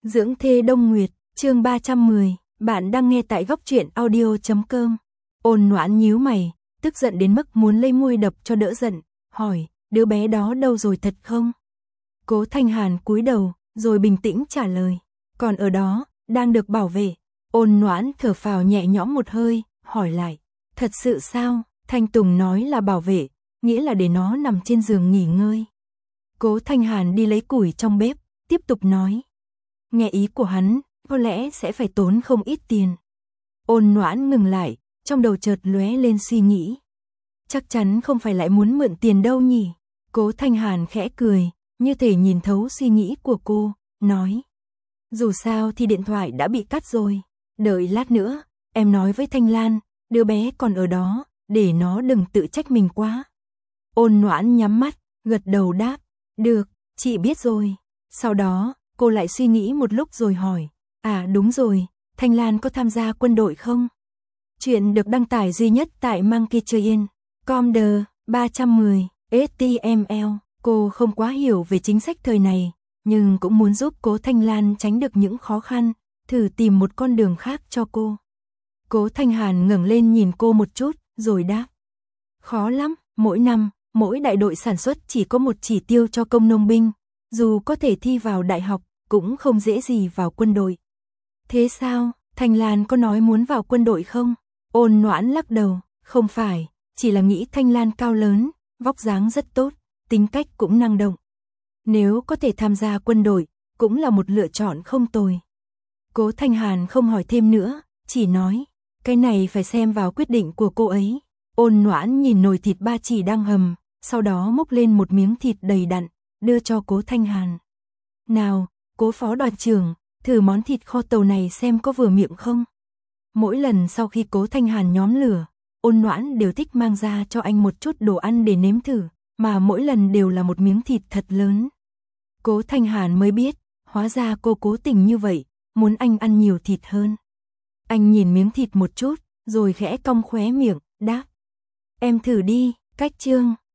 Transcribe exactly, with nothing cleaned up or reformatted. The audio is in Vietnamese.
Dưỡng thê Đông Nguyệt, chương ba trăm mười, bạn đang nghe tại góc truyện audio chấm com. Ôn Noãn nhíu mày, tức giận đến mức muốn lấy môi đập cho đỡ giận, hỏi, đứa bé đó đâu rồi thật không? Cố Thanh Hàn cúi đầu, rồi bình tĩnh trả lời, còn ở đó, đang được bảo vệ. Ôn Noãn thở phào nhẹ nhõm một hơi, hỏi lại, thật sự sao? Thanh Tùng nói là bảo vệ, nghĩa là để nó nằm trên giường nghỉ ngơi. Cố Thanh Hàn đi lấy củi trong bếp, tiếp tục nói. Nghe ý của hắn, có lẽ sẽ phải tốn không ít tiền. Ôn Noãn ngừng lại, trong đầu chợt lóe lên suy nghĩ. Chắc chắn không phải lại muốn mượn tiền đâu nhỉ? Cố Thanh Hàn khẽ cười, như thể nhìn thấu suy nghĩ của cô, nói. Dù sao thì điện thoại đã bị cắt rồi. Đợi lát nữa, em nói với Thanh Lan, đứa bé còn ở đó, để nó đừng tự trách mình quá. Ôn Noãn nhắm mắt, gật đầu đáp. Được, chị biết rồi. Sau đó, cô lại suy nghĩ một lúc rồi hỏi. À đúng rồi, Thanh Lan có tham gia quân đội không? Chuyện được đăng tải duy nhất tại Monkey Train. Comder ba trăm mười, ếch ti em lờ. Cô không quá hiểu về chính sách thời này, nhưng cũng muốn giúp Cố Thanh Lan tránh được những khó khăn, thử tìm một con đường khác cho cô. Cố Thanh Hàn ngẩng lên nhìn cô một chút, rồi đáp. Khó lắm, mỗi năm, mỗi đại đội sản xuất chỉ có một chỉ tiêu cho công nông binh, dù có thể thi vào đại học, cũng không dễ gì vào quân đội. Thế sao, Thanh Lan có nói muốn vào quân đội không? Ôn Noãn lắc đầu, không phải, chỉ là nghĩ Thanh Lan cao lớn, vóc dáng rất tốt, tính cách cũng năng động. Nếu có thể tham gia quân đội, cũng là một lựa chọn không tồi. Cố Thanh Hàn không hỏi thêm nữa, chỉ nói, cái này phải xem vào quyết định của cô ấy. Ôn Noãn nhìn nồi thịt ba chỉ đang hầm, sau đó múc lên một miếng thịt đầy đặn, đưa cho Cố Thanh Hàn. Nào, Cố phó đoàn trưởng, thử món thịt kho tàu này xem có vừa miệng không? Mỗi lần sau khi Cố Thanh Hàn nhóm lửa, Ôn Noãn đều thích mang ra cho anh một chút đồ ăn để nếm thử, mà mỗi lần đều là một miếng thịt thật lớn. Cố Thanh Hàn mới biết, hóa ra cô cố tình như vậy, muốn anh ăn nhiều thịt hơn. Anh nhìn miếng thịt một chút, rồi khẽ cong khóe miệng, đáp. Em thử đi, cách chương.